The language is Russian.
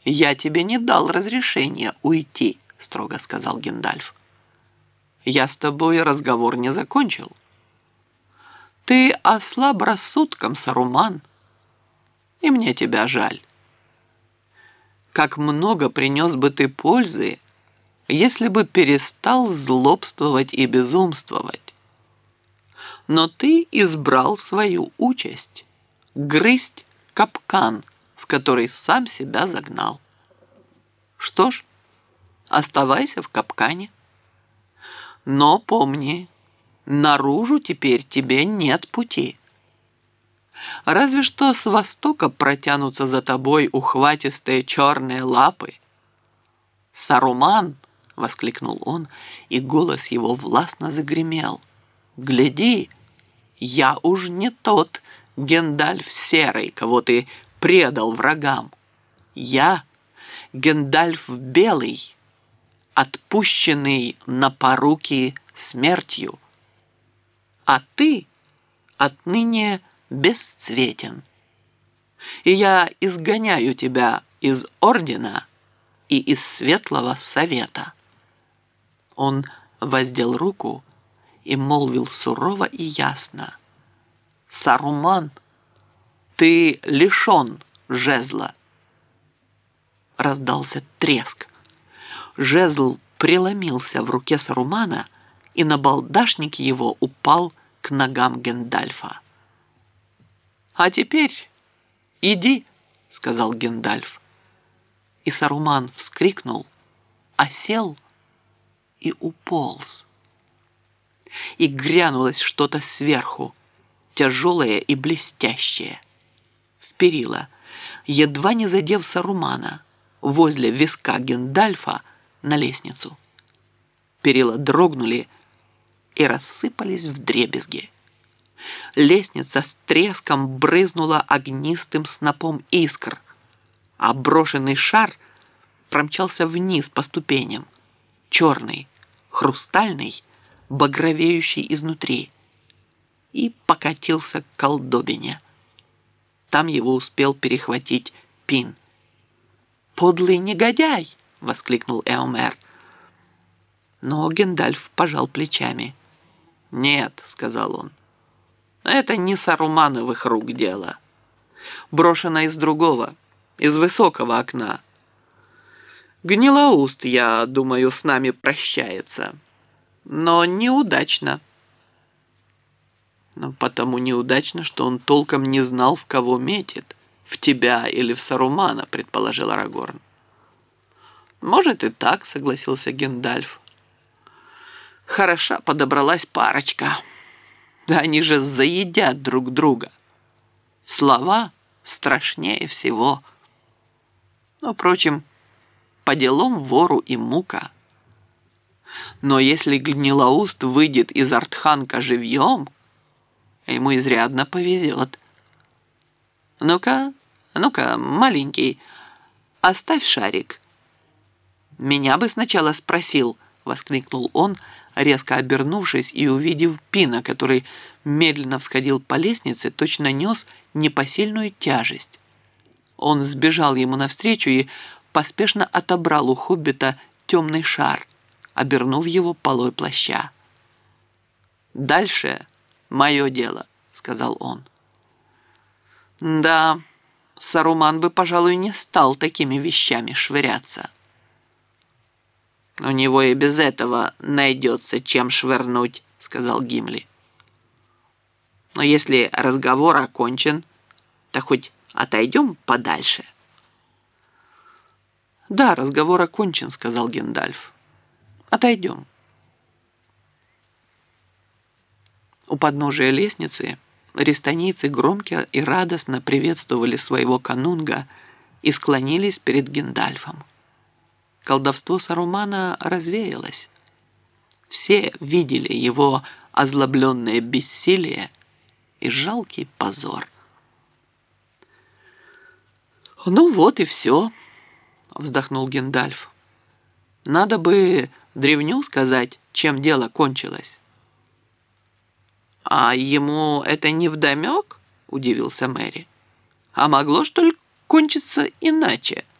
«Я тебе не дал разрешения уйти», — строго сказал Гендальф. «Я с тобой разговор не закончил. Ты ослаб рассудком, Саруман, и мне тебя жаль. Как много принес бы ты пользы, если бы перестал злобствовать и безумствовать. Но ты избрал свою участь — грызть капкан, в который сам себя загнал. Что ж, оставайся в капкане. Но помни, наружу теперь тебе нет пути. Разве что с востока протянутся за тобой ухватистые черные лапы. «Саруман!» — воскликнул он, и голос его властно загремел. «Гляди, я уж не тот Гендальф Серый, кого ты предал врагам. Я Гендальф Белый, отпущенный на поруки смертью. А ты отныне бесцветен. И я изгоняю тебя из Ордена и из Светлого Совета». Он воздел руку и молвил сурово и ясно: «Саруман, ты лишен жезла». Раздался треск. Жезл преломился в руке Сарумана, и набалдашник его упал к ногам Гендальфа. «А теперь иди», — сказал Гендальф. И Саруман вскрикнул, осел и уполз. И грянулось что-то сверху, тяжелое и блестящее. Вперило, едва не задев Сарумана, возле виска Гендальфа на лестницу. Перила дрогнули и рассыпались вдребезги. Лестница с треском брызнула огнистым снопом искр, а брошенный шар промчался вниз по ступеням, черный, хрустальный, багровеющий изнутри, и покатился к колдобине. Там его успел перехватить Пин. «Подлый негодяй!» — воскликнул Эомер. Но Гендальф пожал плечами. «Нет», — сказал он, — «это не Сарумановых рук дело. Брошено из другого, из высокого окна. Гнилоуст, я думаю, с нами прощается, но неудачно». «Но потому неудачно, что он толком не знал, в кого метит, в тебя или в Сарумана», — предположил Арагорн. «Может и так», — согласился Гендальф. «Хороша подобралась парочка. Да они же заедят друг друга. Слова страшнее всего. Но, впрочем, по делам вору и мука. Но если Гнилоуст выйдет из Артханка живьем, ему изрядно повезет. Ну-ка, маленький, оставь шарик». «Меня бы сначала спросил», — воскликнул он, резко обернувшись и увидев Пина, который медленно всходил по лестнице, точно нес непосильную тяжесть. Он сбежал ему навстречу и поспешно отобрал у хоббита темный шар, обернув его полой плаща. «Дальше мое дело», — сказал он. «Да, Саруман бы, пожалуй, не стал такими вещами швыряться». «У него и без этого найдется чем швырнуть», — сказал Гимли. «Но если разговор окончен, то хоть отойдем подальше». «Да, разговор окончен», — сказал Гендальф. «Отойдем». У подножия лестницы рестонийцы громко и радостно приветствовали своего канунга и склонились перед Гендальфом. Колдовство Сарумана развеялось. Все видели его озлобленное бессилие и жалкий позор. «Ну вот и все», — вздохнул Гендальф. «Надо бы древню сказать, чем дело кончилось». «А ему это невдомек?» — удивился Мэри. «А могло, что ли, кончиться иначе?»